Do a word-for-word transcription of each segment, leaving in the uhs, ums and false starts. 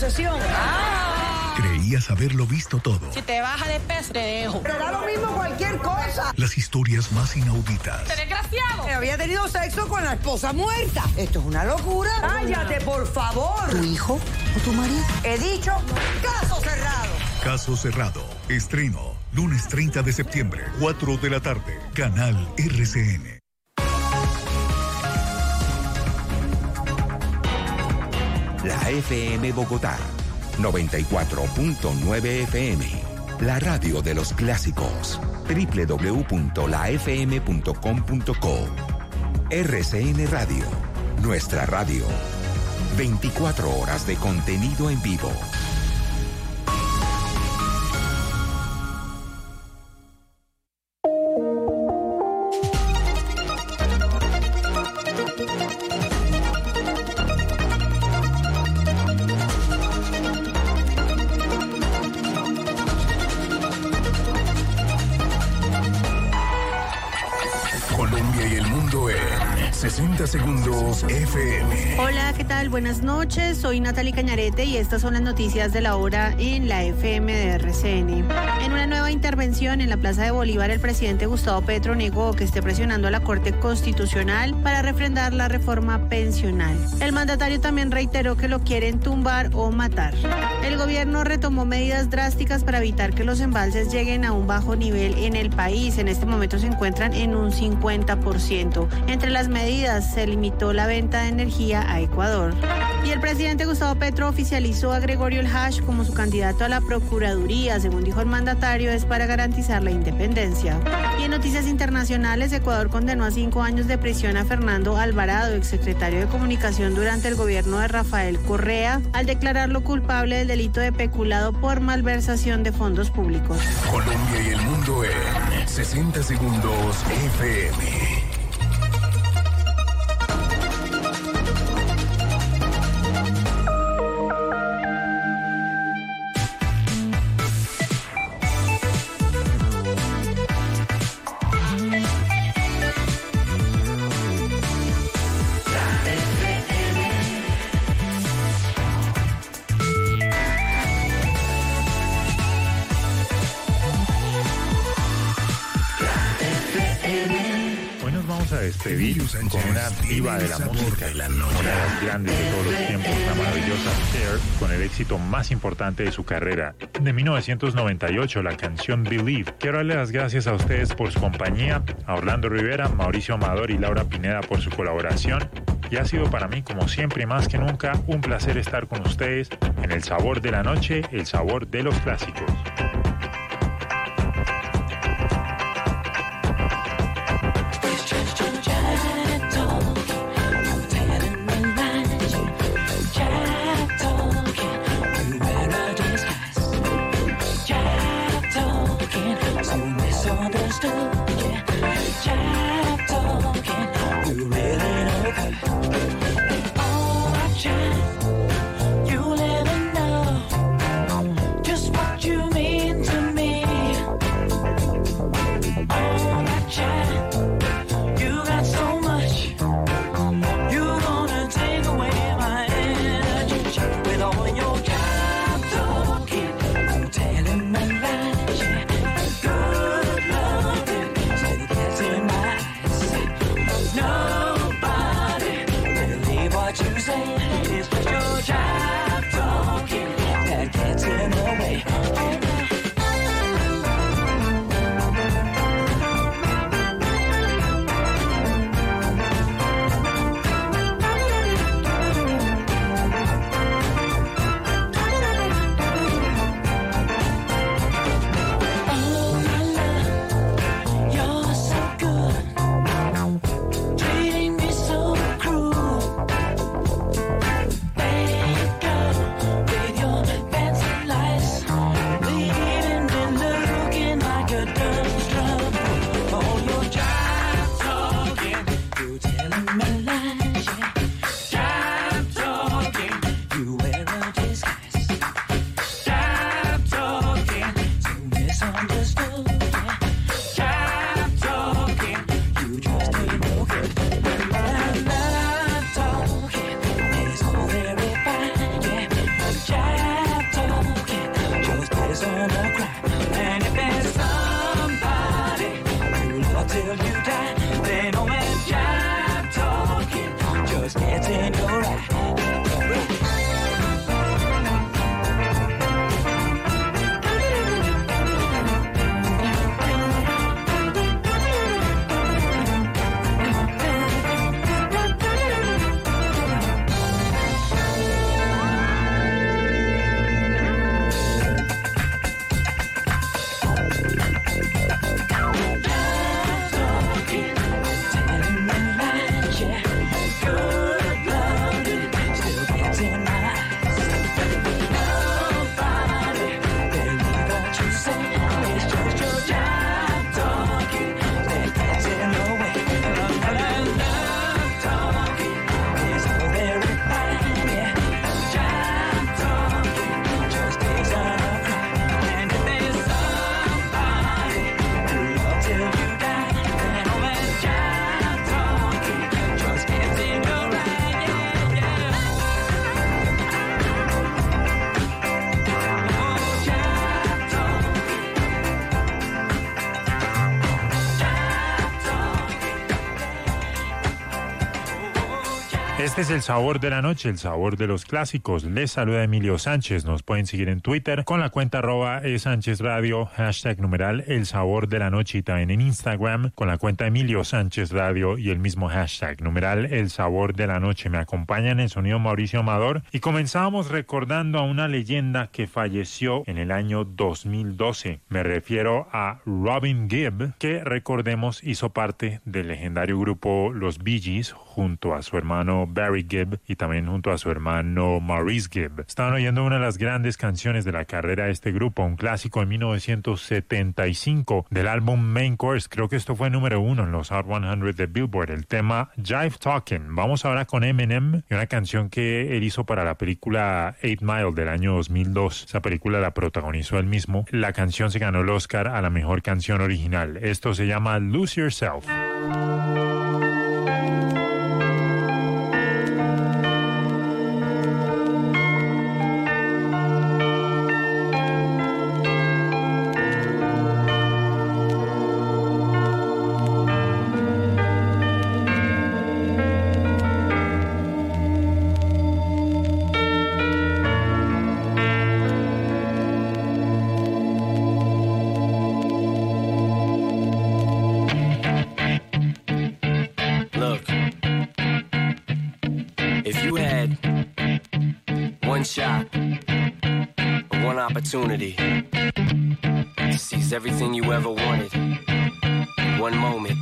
concesión. ¡Ah! Creías haberlo visto todo. Si te baja de peso, te dejo. Pero da lo mismo cualquier cosa. Las historias más inauditas. ¡Te desgraciado! Que había tenido sexo con la esposa muerta. Esto es una locura. Cállate, por favor. ¿Tu hijo o tu marido? He dicho, caso cerrado. Caso cerrado. Estreno. Lunes treinta de septiembre, cuatro de la tarde. Canal R C N. La F M Bogotá, noventa y cuatro punto nueve F M. La radio de los clásicos. doble u doble u doble u punto la f m punto com punto co. R C N Radio. Nuestra radio. veinticuatro horas de contenido en vivo. sesenta segundos F M. Hola, ¿qué tal? Buenas noches. Soy Natalie Cañarete y estas son las noticias de la hora en la F M de R C N. En una nueva intervención en la Plaza de Bolívar, el presidente Gustavo Petro negó que esté presionando a la Corte Constitucional para refrendar la reforma pensional. El mandatario también reiteró que lo quieren tumbar o matar. El gobierno retomó medidas drásticas para evitar que los embalses lleguen a un bajo nivel en el país. En este momento se encuentran en un cincuenta por ciento. Entre las medidas se limitó la venta de energía a Ecuador. Y el presidente Gustavo Petro oficializó a Gregorio El Hash como su candidato a la Procuraduría. Según dijo el mandatario, es para garantizar la independencia. Y en noticias internacionales, Ecuador condenó a cinco años de prisión a Fernando Alvarado, exsecretario de Comunicación durante el gobierno de Rafael Correa, al declararlo culpable del delito de peculado por malversación de fondos públicos. Colombia y el mundo en sesenta segundos F M. Despedir con una diva de la música, una de las grandes de todos los tiempos, la maravillosa Cher, con el éxito más importante de su carrera. De mil novecientos noventa y ocho, la canción Believe. Quiero darle las gracias a ustedes por su compañía, a Orlando Rivera, Mauricio Amador y Laura Pineda por su colaboración. Y ha sido para mí, como siempre y más que nunca, un placer estar con ustedes en El Sabor de la Noche, el sabor de los clásicos. Jack. gonna cry. And if there's somebody who love till you die, then all that jive talking just gets in your eye. Este es el sabor de la noche, el sabor de los clásicos. Les saluda Emilio Sánchez. Nos pueden seguir en Twitter con la cuenta arroba e Sánchez Radio, hashtag numeral el sabor de la noche, y también en Instagram con la cuenta Emilio Sánchez Radio y el mismo hashtag numeral el sabor de la noche. Me acompañan en sonido Mauricio Amador y comenzamos recordando a una leyenda que falleció en el año dos mil doce. Me refiero a Robin Gibb, que recordemos hizo parte del legendario grupo Los Bee Gees junto a su hermano Barry Gibb y también junto a su hermano Maurice Gibb. Estaban oyendo una de las grandes canciones de la carrera de este grupo, un clásico de mil novecientos setenta y cinco del álbum Main Course. Creo que esto fue número uno en los Hot cien de Billboard, el tema Jive Talkin'. Vamos ahora con Eminem y una canción que él hizo para la película Eight Mile del año dos mil dos. Esa película la protagonizó él mismo. La canción se ganó el Oscar a la mejor canción original. Esto se llama Lose Yourself. Opportunity to seize everything you ever wanted in one moment.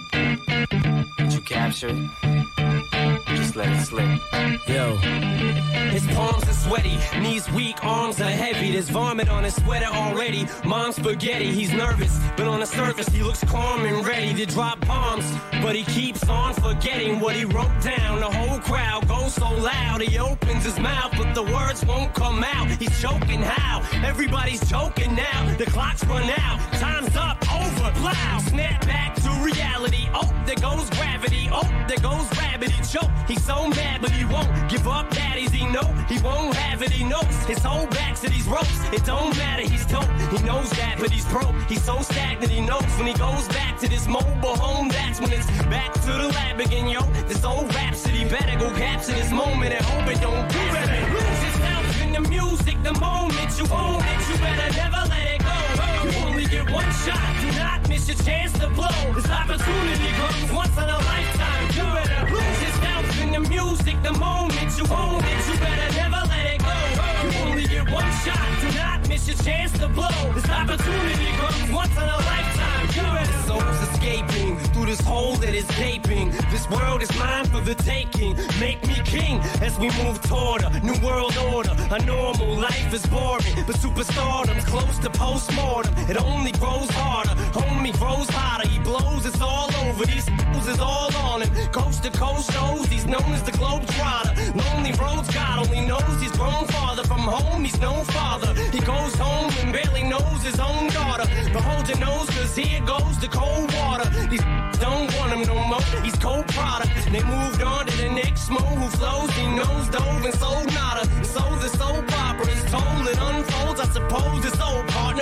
Did you capture it? Just let it slip. Yo, his palms are sweaty, knees weak, arms are heavy. There's vomit on his sweater already. Mom's spaghetti, he's nervous, but on the surface he looks calm and ready to drop bombs. But he keeps on forgetting what he wrote down. The whole crowd goes so loud, he opens his mouth, but the words won't come out. He's choking how? Everybody's joking now. The clock's run out, time's up, over, plow. Snap back to reality. Oh, there goes gravity. Oh, there goes rabbit. He choke. He's so mad, but he won't give up. Daddies, he know he won't have it. He knows his whole back to these ropes. It don't matter. He's dope. He knows that, but he's broke. He's so stagnant. He knows when he goes back to this mobile home. That's when it's back to the lab again, yo. This old rhapsody better go capture this moment and hope it don't do it. Lose yourself in the music. The moment you own it, you better never let it go. You only get one shot. Do not miss your chance to blow. This opportunity comes once in a lifetime. You better lose yourself in the music. The moment you own it, you better never let it go. You only get one shot. Do not miss your chance to blow. This opportunity comes once in a lifetime. You better. Souls escaping through this hole that is gaping. This world is mine for the taking. Make me king as we move toward a new world order. A normal life is boring, but superstardom's close to postmortem. It only grows harder, homie grows hotter. He blows, it's all over. These fools is all on him. Coast to coast shows, he's known as the Globetrotter. Lonely roads, God only knows he's grown farther from home. He's no father. He goes home and barely knows his own daughter. But hold your nose, cause here goes the cold water. These don't want him no more. He's cold product. They moved on to the next mo who flows. He knows dove and sold nada. So the soap opera is told, it unfolds. I suppose this old part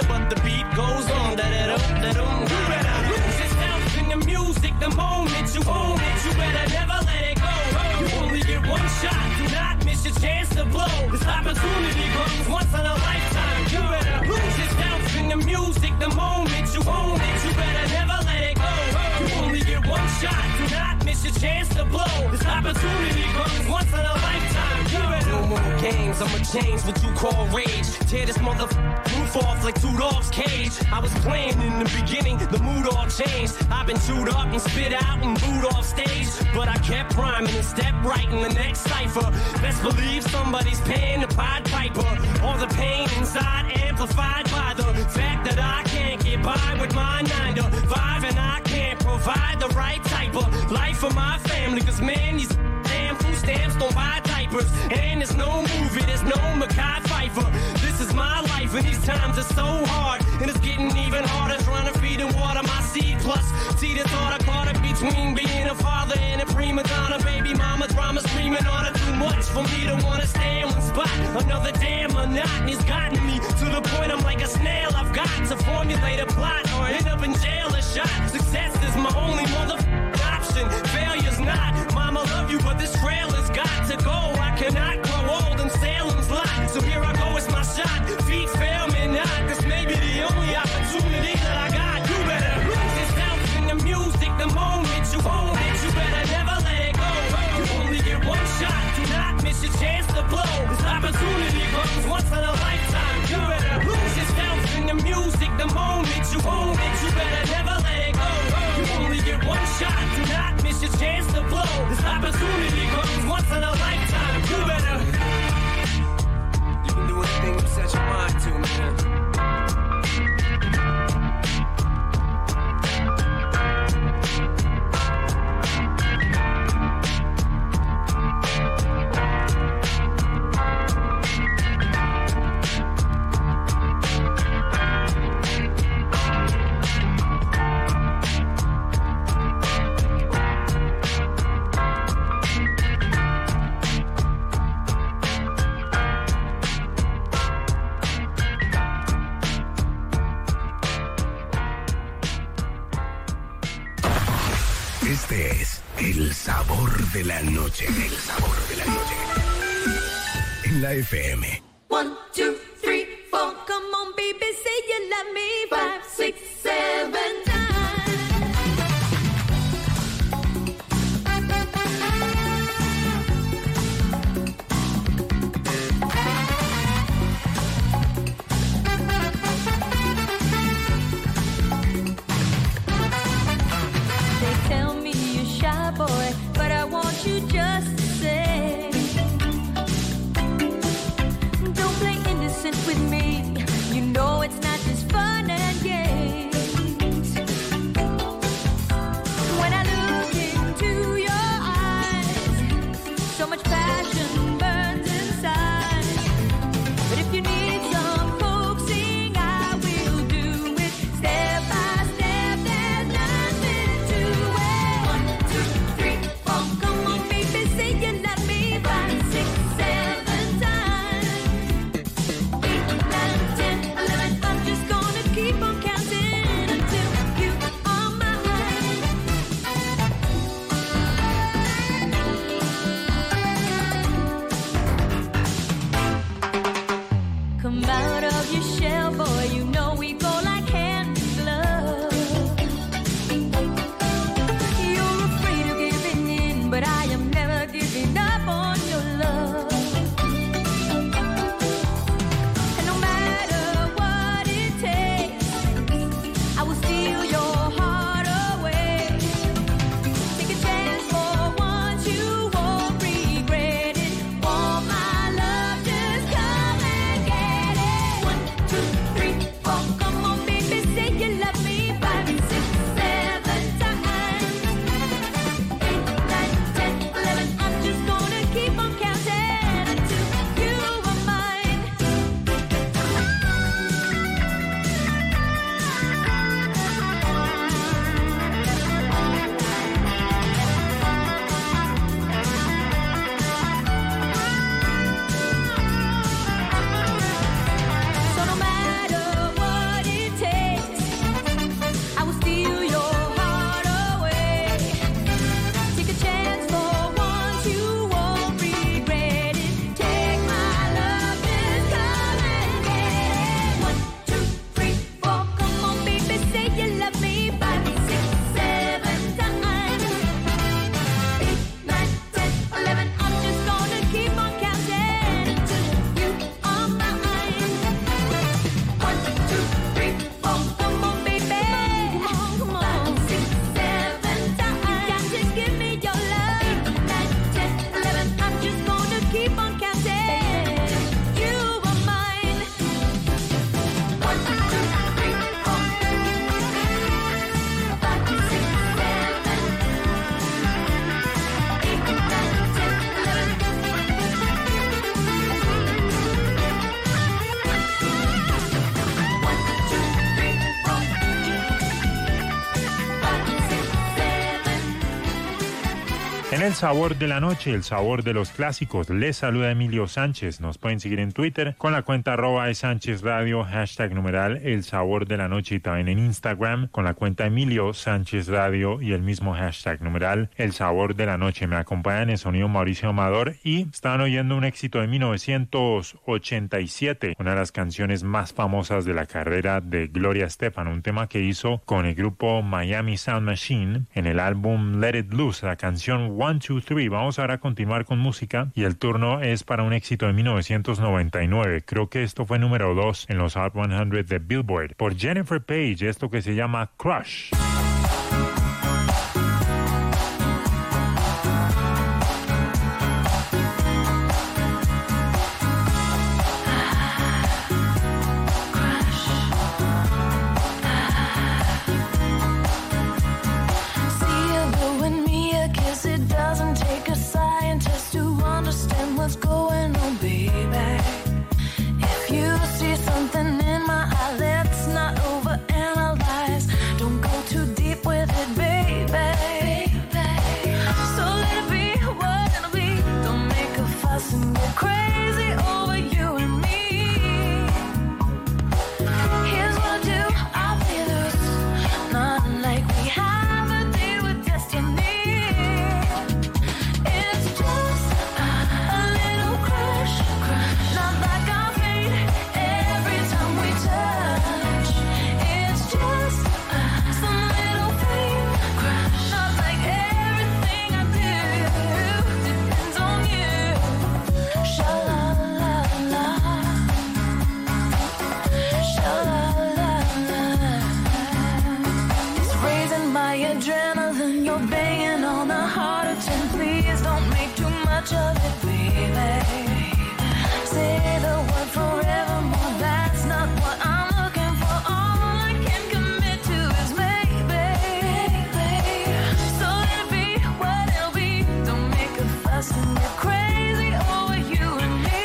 goes on. Da-da-dum, da-dum. You better lose yourself in the music the moment you own it. You better never let it go. You only get one shot. Do not miss your chance to blow. This opportunity comes once in a lifetime. You better lose yourself in the music the moment you own it. You better never let it go. You only get one shot. Do not miss your chance to blow. This opportunity comes once in a lifetime. You better no more games. I'ma change what you call rage. Tear this mother roof off like two dogs' cage. I was playing in the beginning, the mood all changed. I've been chewed up and spit out and booed off stage, but I kept rhyming and stepped right in the next cipher. Best believe somebody's paying the Pied Piper. All the pain inside amplified by the fact that I can't get by with my nine to five, and I can't provide the right type of life for my family. Cause man, these damn food stamps don't buy diapers, and there's no movie, there's no Mackay Pfeiffer. This is my life, and these times are so hard, and it's getting even harder trying to feed and water my seed. Plus, see the thought I caught it between being a father and a prima donna. Baby mama drama screaming on it too much for me to wanna stay in one spot. Another damn monotony's gotten me to the point I'm like a snail. I've got to formulate a plot or end up in jail or shot. Success is my only mother option. Failure's not. Mama love you, but this trailer's got to go. I cannot grow old in Salem's lot. So here I go, it's my shot. Feet fail me not. This may be the only opportunity that I got. You better lose yourself in the music the moment you own it. You better never let it go. You only get one shot. Do not miss your chance to blow. This opportunity comes once in a lifetime. You better lose yourself in the music the moment you own it. You better never let it go. You only get one shot. Do not miss your chance to blow. This opportunity comes once in a lifetime. You better. You can do anything you set your mind to, man. Este es el sabor de la noche. El sabor de la noche. En la F M. One, two, three, four. Come on, baby, say you love me. Five, six, seven boy, but I want you just to say, don't play innocent with me. You know it's not just fun and games. When I look into your eyes, so much passion burns inside. But if you need some coaxing, I will do it step by step. There's nothing to it. One, two, three, four. Come on, baby, say you love me. Five, six, seven times. Eight, nine, ten, eleven. I'm just gonna keep on counting until you are mine. Come out of your shell, boy. You know we go like hand in glove. You're afraid of giving in, but I am never giving up on your love. And no matter what it takes, I will steal your heart away. Take a chance for once, you won't regret it. Want my love, just come and get it. el sabor de la noche, el sabor de los clásicos. Les saluda Emilio Sánchez. Nos pueden seguir en Twitter con la cuenta arroba de Sánchez Radio, hashtag numeral el sabor de la noche, y también en Instagram con la cuenta Emilio Sánchez Radio y el mismo hashtag numeral el sabor de la noche. Me acompañan en sonido Mauricio Amador y estaban oyendo un éxito de mil novecientos ochenta y siete, una de las canciones más famosas de la carrera de Gloria Estefan, un tema que hizo con el grupo Miami Sound Machine en el álbum Let It Loose, la canción One, Two, Three. Vamos ahora a continuar con música y el turno es para un éxito de mil novecientos noventa y nueve. Creo que esto fue número dos en los Hot cien de Billboard por Jennifer Page, esto que se llama Crush. What's going on, baby? If you see something in my eye, let's not overanalyze. Don't go too deep with it, baby. So let it be what it'll be. Don't make a fuss and get crazy over you and me. Here's what I'll do, I'll play loose. Not like we have a date with destiny. It's just not like our fate every time we touch. It's just uh, some little thing. Not like everything I do depends on you. Sha-la-la-la, sha-la-la-la. It's raising my adrenaline. You're banging on the heart of ten. Please don't make too much of it, baby. Say the word forevermore, that's not what I'm looking for. All I can commit to is maybe. So let it be what it'll be. Don't make a fuss and get crazy over you and me.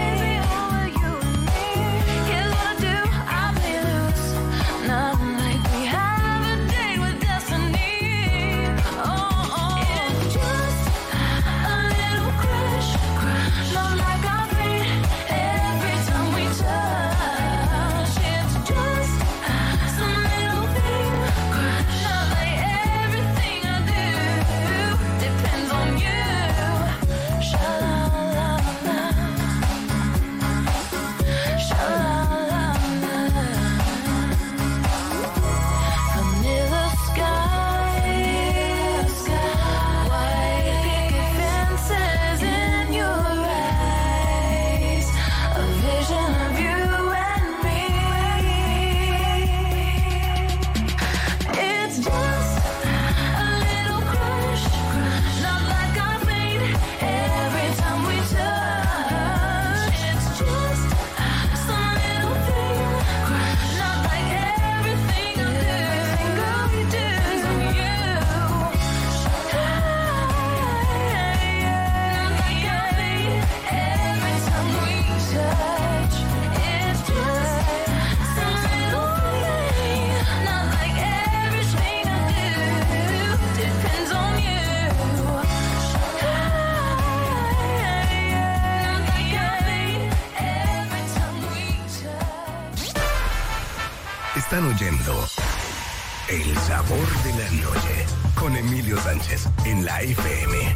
Here's what I do, I'll play loose. Not like we have a date with destiny. Oh, oh. It's just a little crush, crush. Not like our fate every time we touch. It's just some little thing. Not like everything I do depends on you. Sha-la-la-la, sha-la-la-la. Vanilla sky, white picket fences in your eyes. A vision of you and me. It's just a little crush, not like our fate every time we touch. It's just some little thing, not like everything I do. Girl, you do on you. Not like our fate every time we touch. It's just some little thing, not like everything I do depends on you. Not like our fate every time we touch. Están oyendo El Sabor de la Noche con Emilio Sánchez en la F M.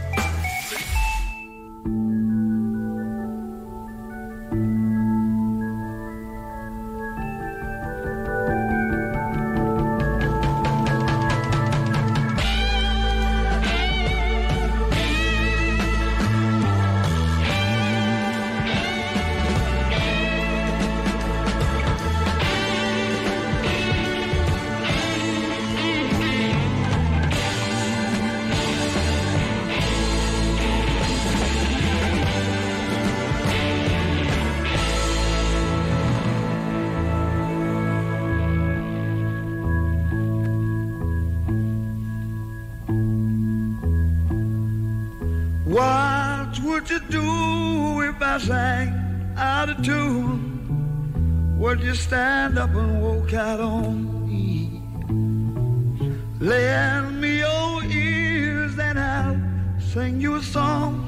What would you do if I sang out of tune? Would you stand up and walk out on me? Lend me your ears and I'll sing you a song.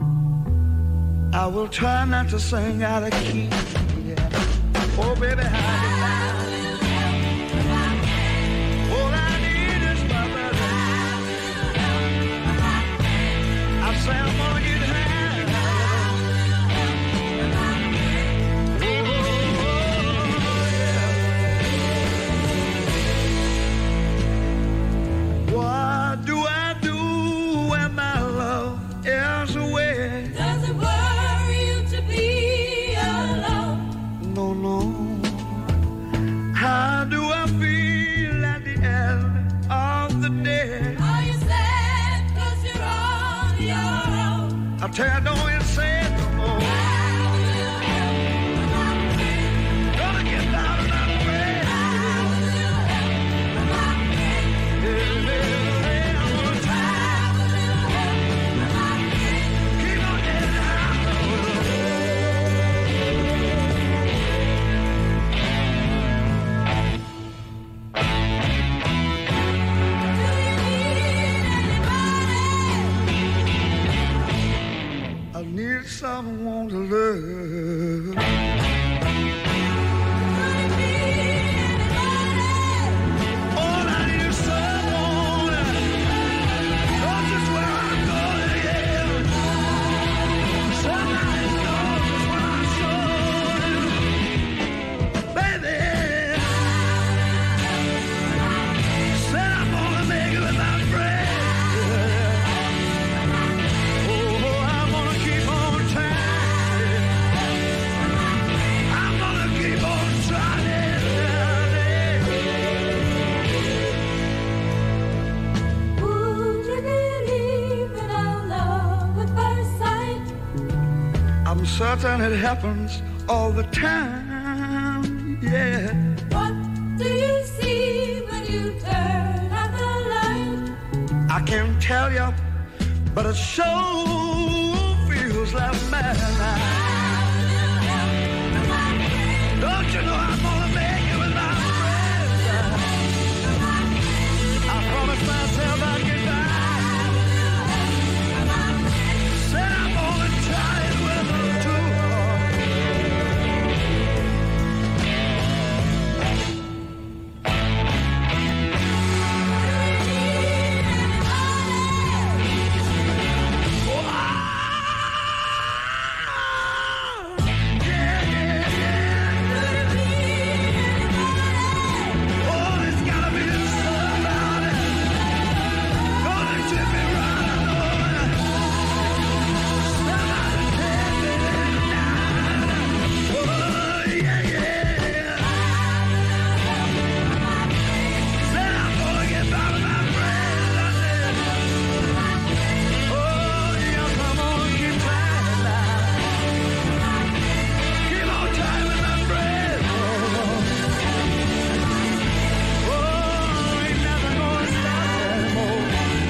I will try not to sing out of key. Yeah. Oh, baby, how do you all I need is my brother. I say I'm gonna get high. Oh, yeah. What do I do when my love is away? Does it worry you to be alone? No, no. How do I feel at the end of the day? Are you sad 'cause you're on your own? I tell you, don't you say it no more. Gonna get down and I'm afraid. Yeah, yeah, yeah, I'm gonna try. Keep on getting I need someone to love. All I need is someone. Knows just where I'm going, yeah. Somebody knows just where I'm going. Baby, said I'm gonna make it with my friend. Oh, I'm gonna keep on trying. I'm gonna keep on trying. Would you believe in our love at first sight? I'm certain it happens all the time, yeah. What do you see when you turn out the light? I can't tell you, but it sure feels like madness. Don't you know I'm gonna make it with my friends? I promised myself I'd get back. Said I'm gonna try it with them too. Oh, it's gotta be somebody. Gonna tip me right on. Somebody take me down. Oh, yeah, yeah. Said I'm gonna get by with my friends. I said, oh, yeah, come on, keep trying now. Keep on trying with my friends. Oh, ain't nothing gonna stop anymore.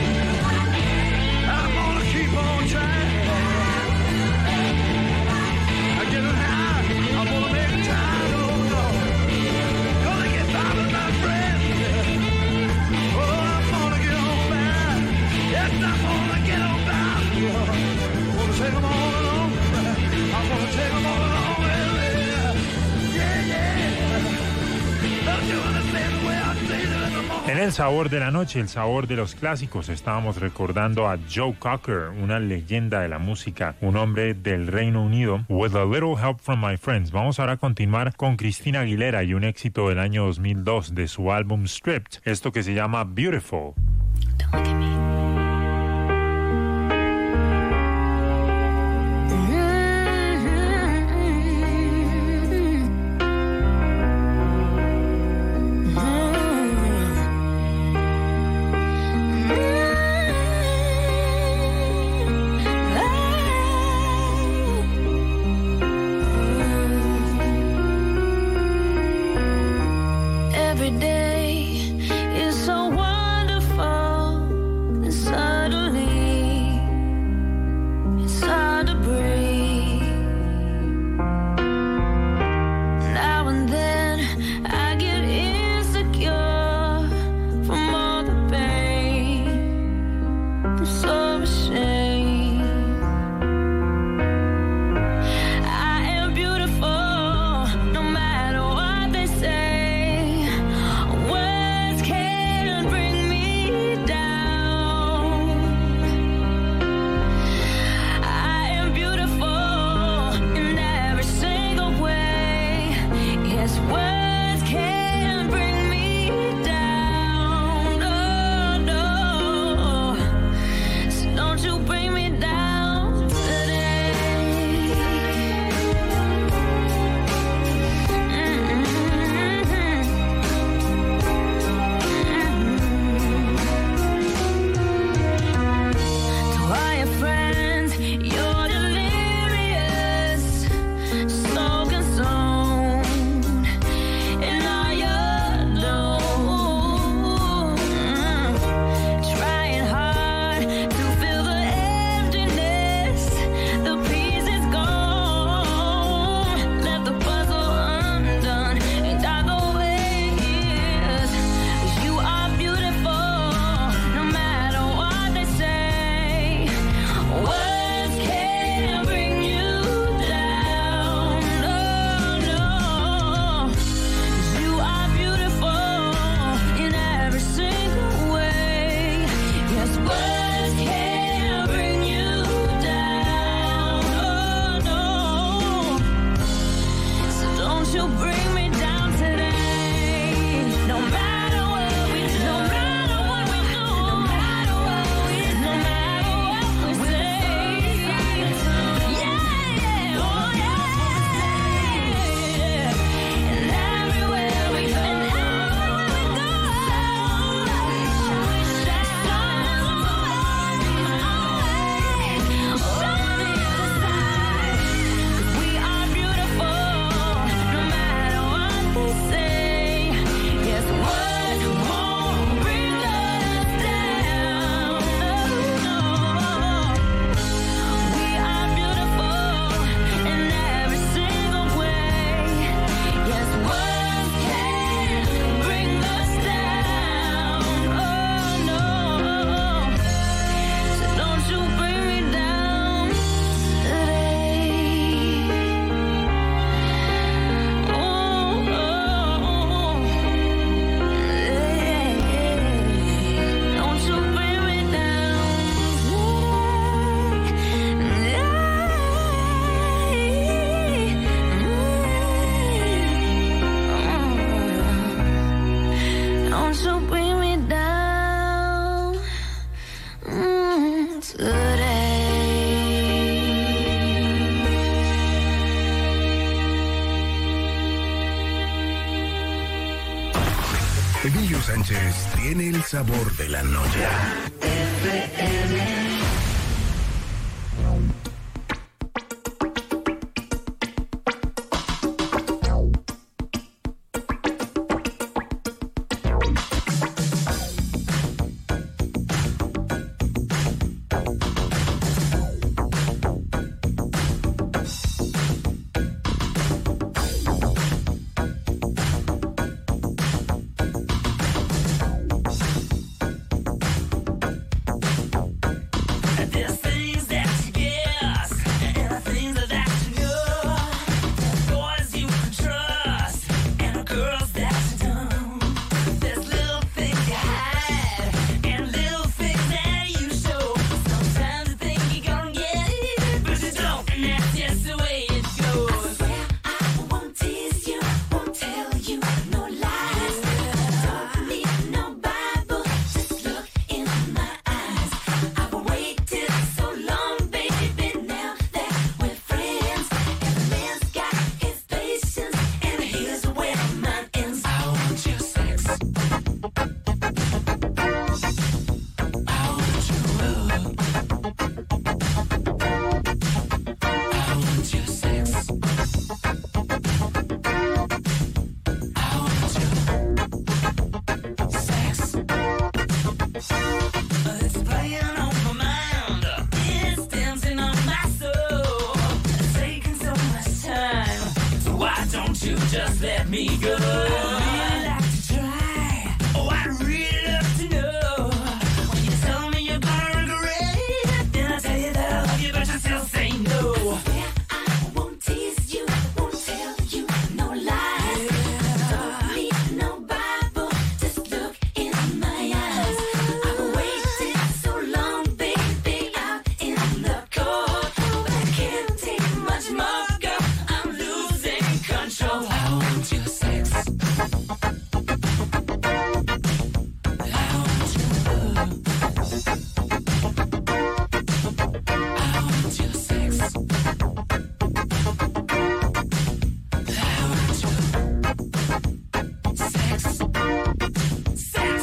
I'm gonna keep on trying. I get it high. I'm gonna make time. Oh, Lord. Gonna get by with my friends. Oh, I'm gonna get on by. Yes, I'm gonna get on by. Gonna take them all along. I'm gonna take them all along with me. Yeah, yeah. Don't you understand the way I say that in the morning? En el sabor de la noche, el sabor de los clásicos, estábamos recordando a Joe Cocker, una leyenda de la música, un hombre del Reino Unido, With a Little Help from My Friends. Vamos ahora a continuar con Cristina Aguilera y un éxito del año dos mil dos de su álbum Stripped, esto que se llama Beautiful. Every day is so wonderful, and suddenly it's hard to breathe. Now and then I get insecure from all the pain. I'm so ashamed. you bring me down today. No matter what we do, no matter what we do, no matter what we do, no matter what we say. Yeah, yeah, oh yeah. And everywhere we go, and everywhere we go, that sun is always, always. We are beautiful, no matter what they say. Yes, what won't bring us down? No, we are beautiful in every single way. Yes, what can bring us down? Oh no, so don't you bring me down today. Oh, oh, yeah. Don't you bring me down today. Don't you bring me down mm, today. Emilio Sánchez tiene el sabor de la noche. There's things that you guess, and things that you know. Boys you can trust, and girls that you don't. There's little things you hide, and little things that you show. Sometimes you think you're gonna get it, but you don't, and that's just the way it goes. I won't tease you, won't tell you no lies. Don't need no Bible, just look in my eyes. I've waited so long, baby, now that we're friends. Every man's got his patience, and here's where mine ends. I want your sex. I want your love. I want your sex. I want your sex. It's playing on my mind. It's dancing on my soul. It's taking so much time. So why don't you just let me go? I'd really like to try. Oh, I'd really love to know. When you tell me you're gonna regret it, then I tell you that I love you, but you still say no. I won't tease you, won't tell you no lies. Don't need no Bible, just look in my eyes. I've waited so long, baby, out in the cold. But I can't take much more, girl, I'm losing control. I want your sex. I want your love. I want your sex. I want your sex. Sex.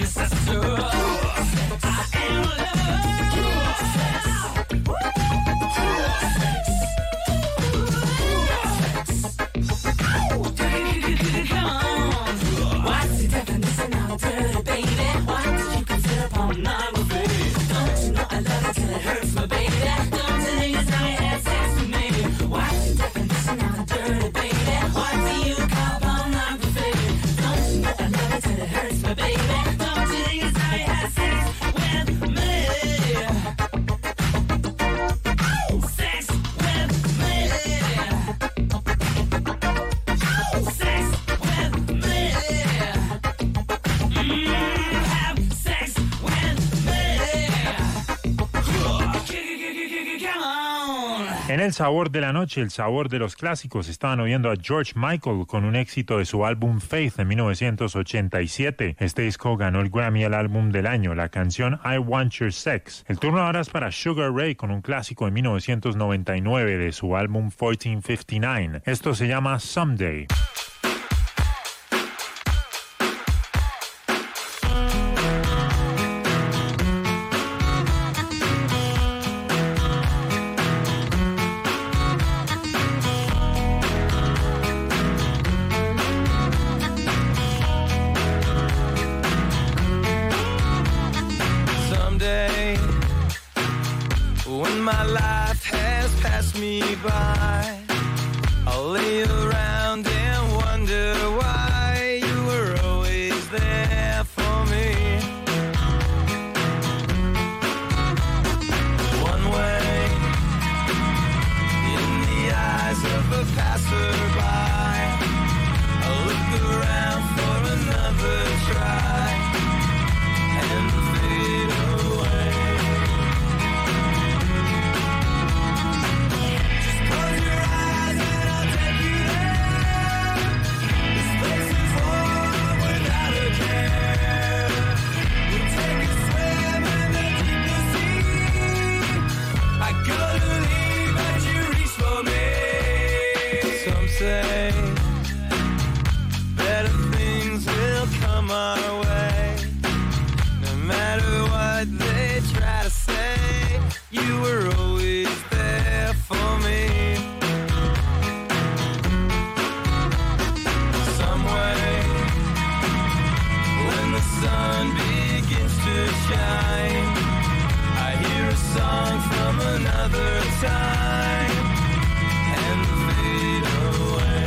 En el sabor de la noche, el sabor de los clásicos, estaban oyendo a George Michael con un éxito de su álbum Faith en mil novecientos ochenta y siete. Este disco ganó el Grammy al álbum del año, la canción I Want Your Sex. El turno ahora es para Sugar Ray con un clásico de mil novecientos noventa y nueve de su álbum catorce cincuenta y nueve. Esto se llama Someday. My life has passed me by. I'll lay around and wonder why you were always there for me. One way in the eyes of a passerby, I'll look around for another try and fade away. Say better things will come our way. No matter what they try to say, you were always there for me. Some way, when the sun begins to shine, I hear a song from another time and fade away.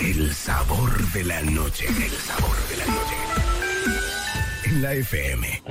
El sabor de la noche. El sabor de la noche. En la F M.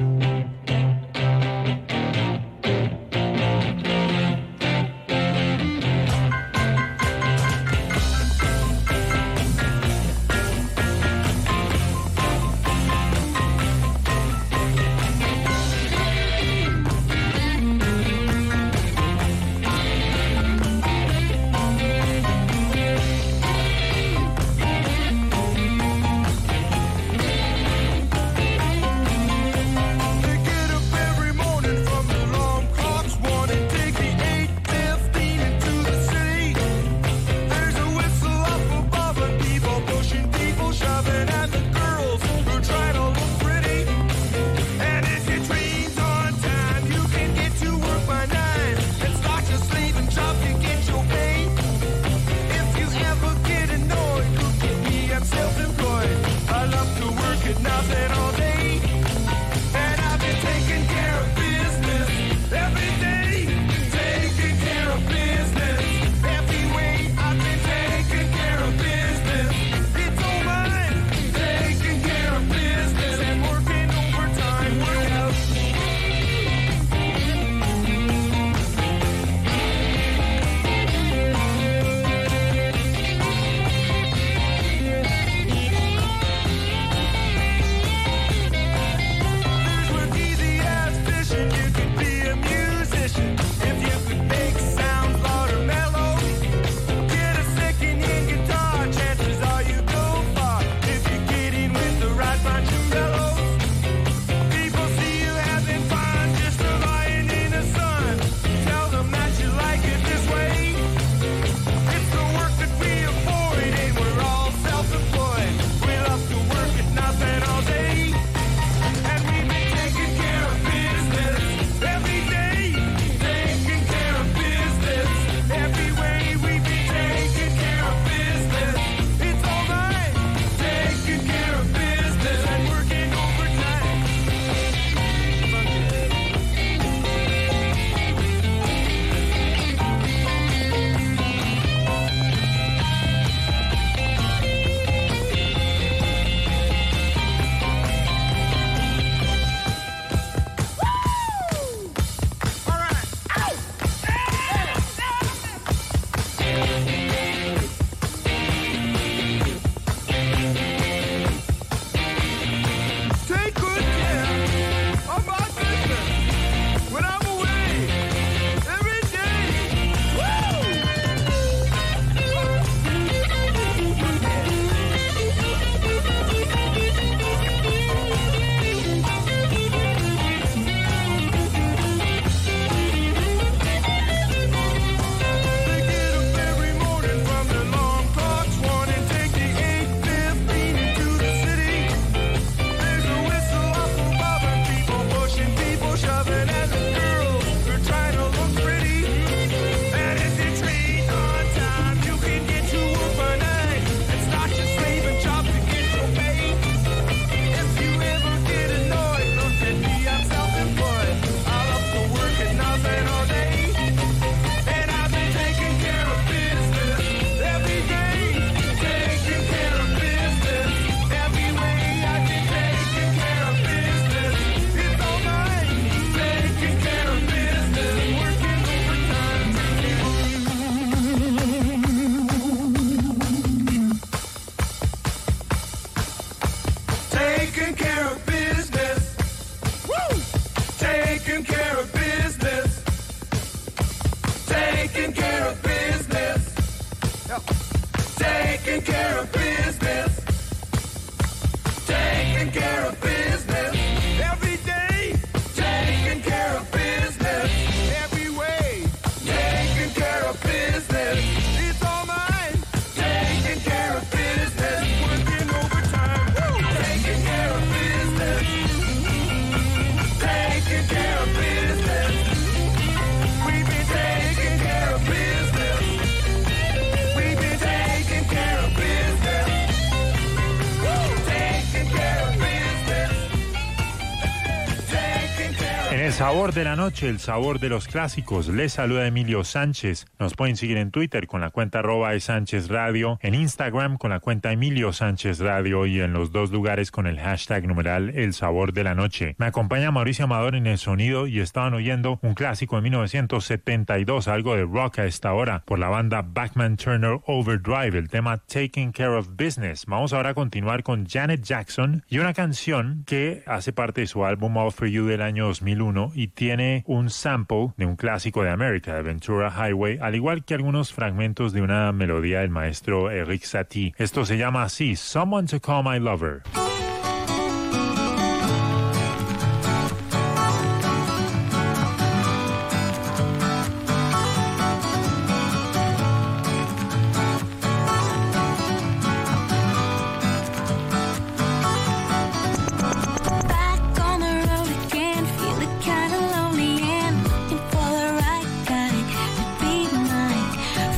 En el sabor de la noche, el sabor de los clásicos, les saluda Emilio Sánchez. Nos pueden seguir en Twitter con la cuenta arroba de Sánchez Radio, en Instagram con la cuenta Emilio Sánchez Radio y en los dos lugares con el hashtag numeral El Sabor de la Noche. Me acompaña Mauricio Amador en el sonido y estaban oyendo un clásico de mil novecientos setenta y dos, algo de rock a esta hora, por la banda Bachman Turner Overdrive, el tema Taking Care of Business. Vamos ahora a continuar con Janet Jackson y una canción que hace parte de su álbum All For You del año dos mil uno y tiene un sample de un clásico de América, de Ventura Highway, al igual que algunos fragmentos de una melodía del maestro Eric Satie. Esto se llama así, Someone to Call My Lover.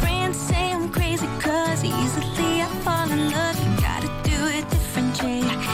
Easily I fall in love, you gotta do it different, Jay.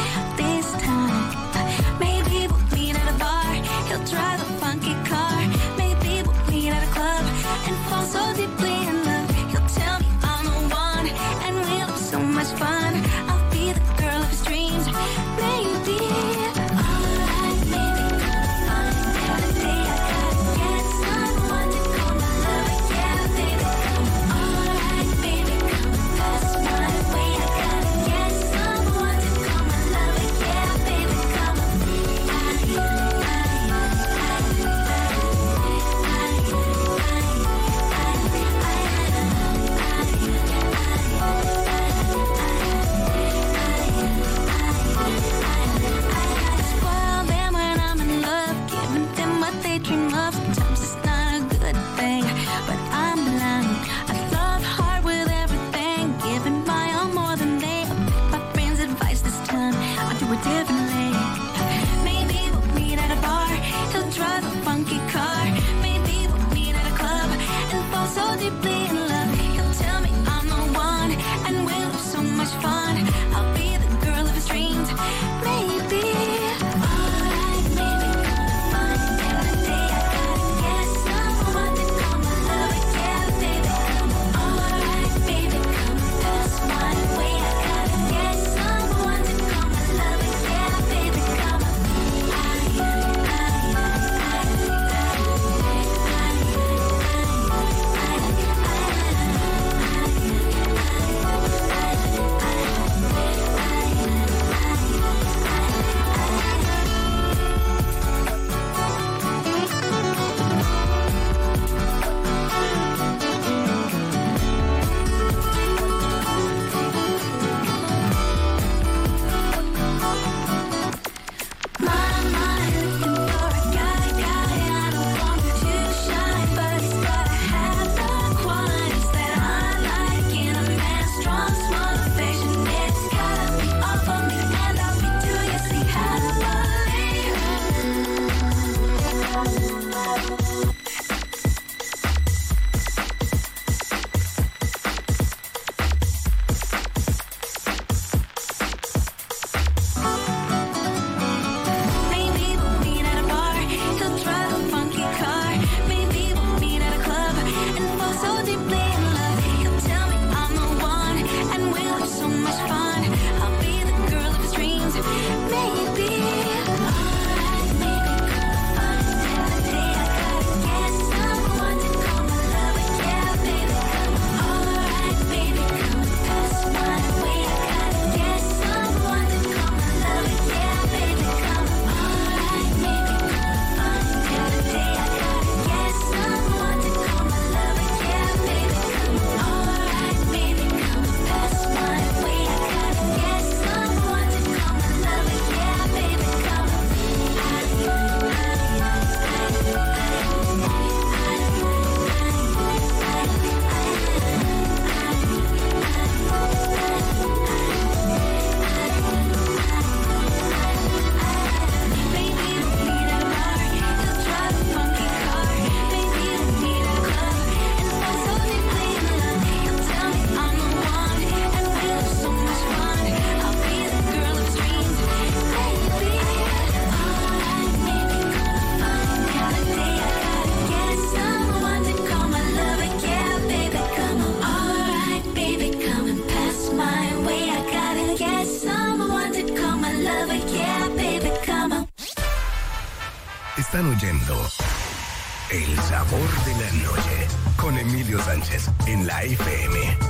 Están oyendo El Sabor de la Noche con Emilio Sánchez en la F M.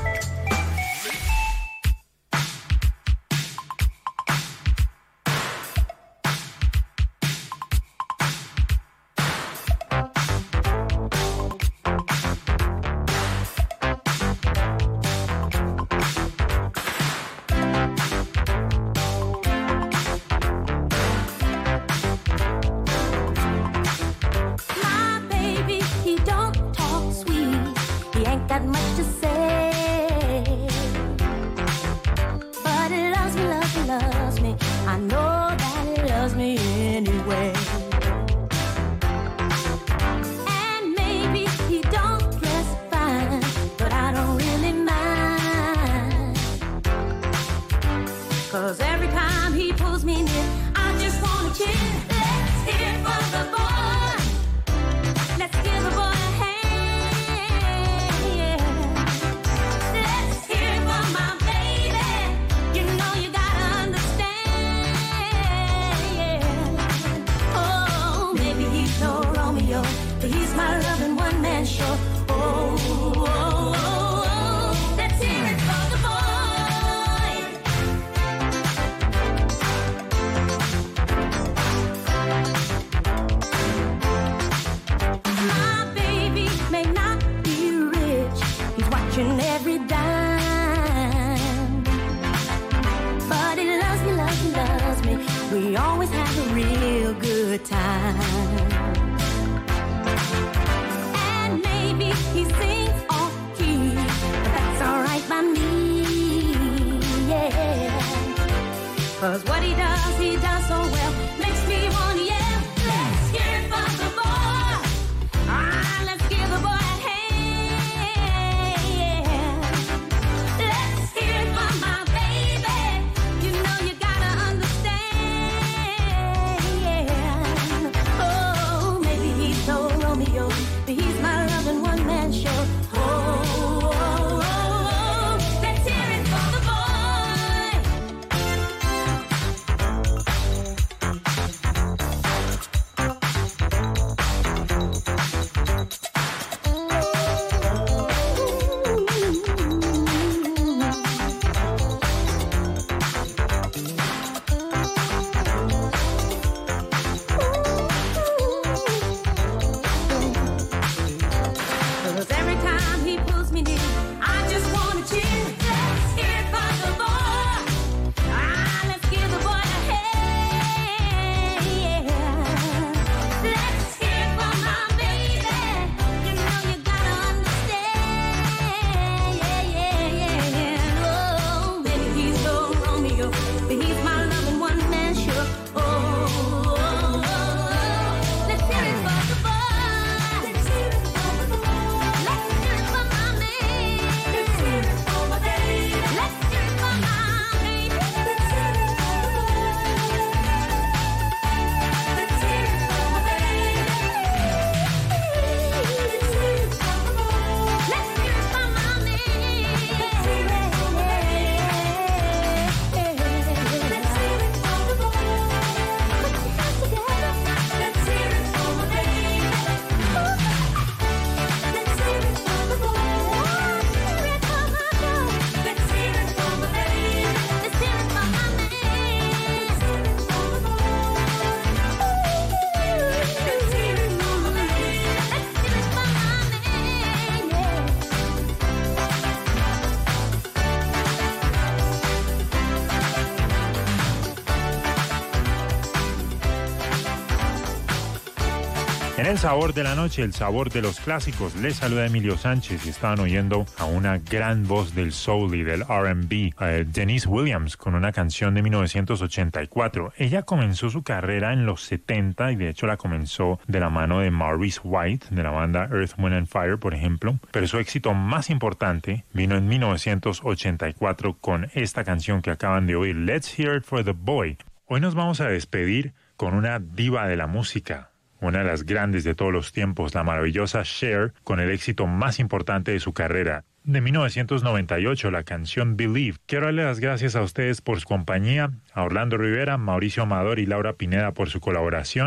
En el sabor de la noche, el sabor de los clásicos, les saluda Emilio Sánchez y estaban oyendo a una gran voz del soul y del R and B, eh, Denise Williams, con una canción de mil novecientos ochenta y cuatro. Ella comenzó su carrera en los setenta y de hecho la comenzó de la mano de Maurice White, de la banda Earth, Wind and Fire, por ejemplo, pero su éxito más importante vino en mil novecientos ochenta y cuatro con esta canción que acaban de oír, Let's Hear It for the Boy. Hoy nos vamos a despedir con una diva de la música, una de las grandes de todos los tiempos, la maravillosa Cher, con el éxito más importante de su carrera. De mil novecientos noventa y ocho, la canción Believe. Quiero darle las gracias a ustedes por su compañía, a Orlando Rivera, Mauricio Amador y Laura Pineda por su colaboración.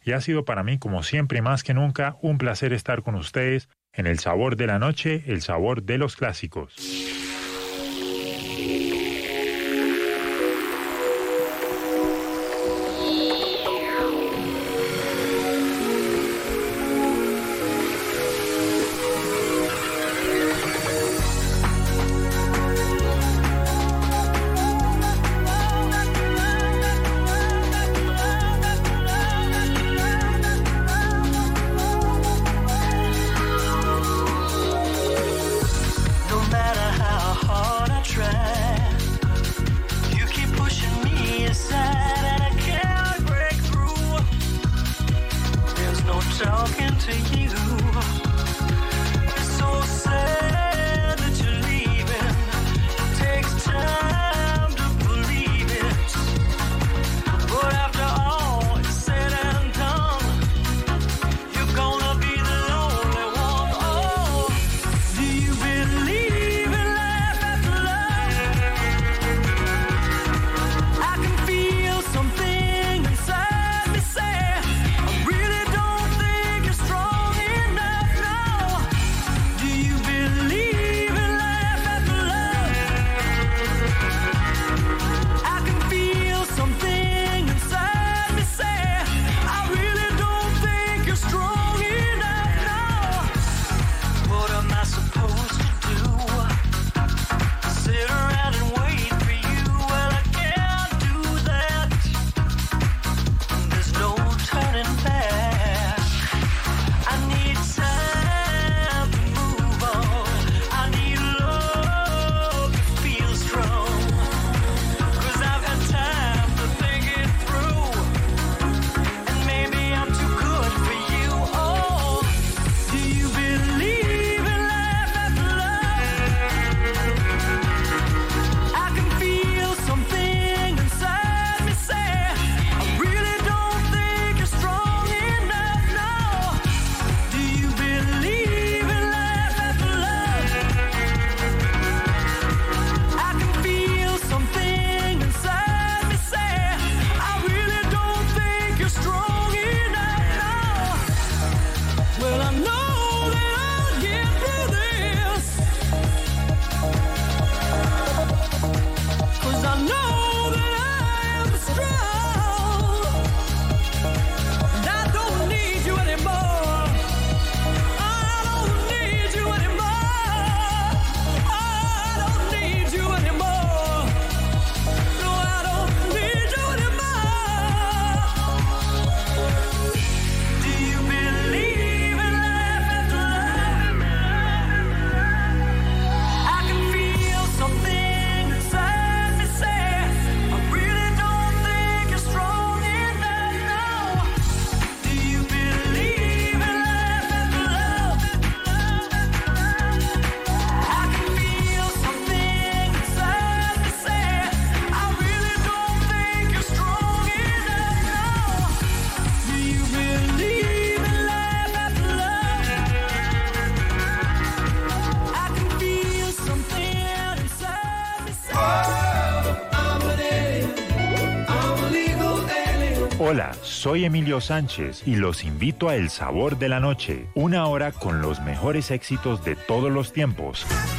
y ha sido para mí, como siempre y más que nunca, un placer estar con ustedes en El Sabor de la Noche, el sabor de los clásicos. Hola, soy Emilio Sánchez y los invito a El Sabor de la Noche, una hora con los mejores éxitos de todos los tiempos.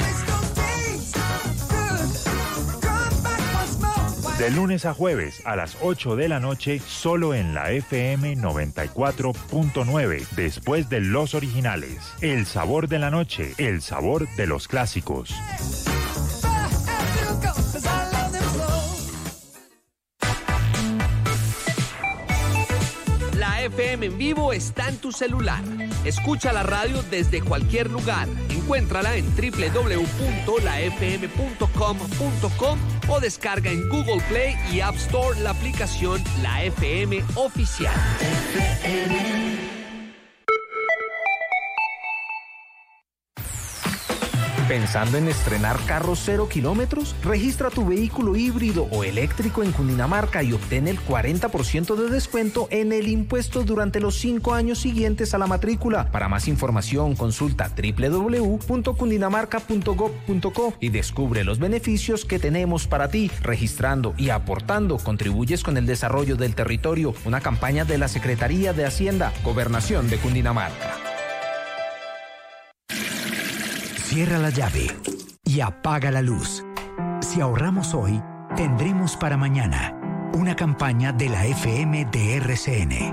De lunes a jueves a las ocho de la noche, solo en la F M noventa y cuatro punto nueve, después de los originales. El Sabor de la Noche, el sabor de los clásicos. La F M en vivo está en tu celular. Escucha la radio desde cualquier lugar. Encuéntrala en doble u doble u doble u punto la f m punto com punto com o descarga en Google Play y App Store la aplicación La F M Oficial. F M. ¿Pensando en estrenar carros cero kilómetros? Registra tu vehículo híbrido o eléctrico en Cundinamarca y obtén el cuarenta por ciento de descuento en el impuesto durante los cinco años siguientes a la matrícula. Para más información, consulta doble u doble u doble u punto cundinamarca punto gob punto co y descubre los beneficios que tenemos para ti. Registrando y aportando, contribuyes con el desarrollo del territorio. Una campaña de la Secretaría de Hacienda, Gobernación de Cundinamarca. Cierra la llave y apaga la luz. Si ahorramos hoy, tendremos para mañana. Una campaña de la F M de R C N.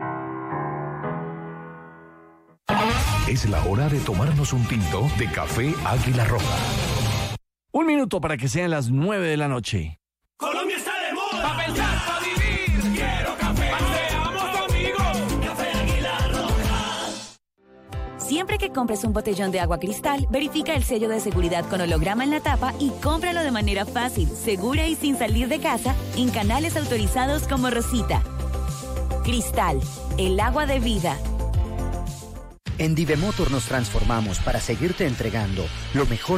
Es la hora de tomarnos un tinto de café Águila Roja. Un minuto para que sean las nueve de la noche. Colombia está de moda. Pa' pensar, pa' vivir. Quiero café. Seamos amigos. Café Águila Roja. Siempre que compres un botellón de agua Cristal, verifica el sello de seguridad con holograma en la tapa y cómpralo de manera fácil, segura y sin salir de casa en canales autorizados como Rosita. Cristal, el agua de vida. En Divemotor nos transformamos para seguirte entregando lo mejor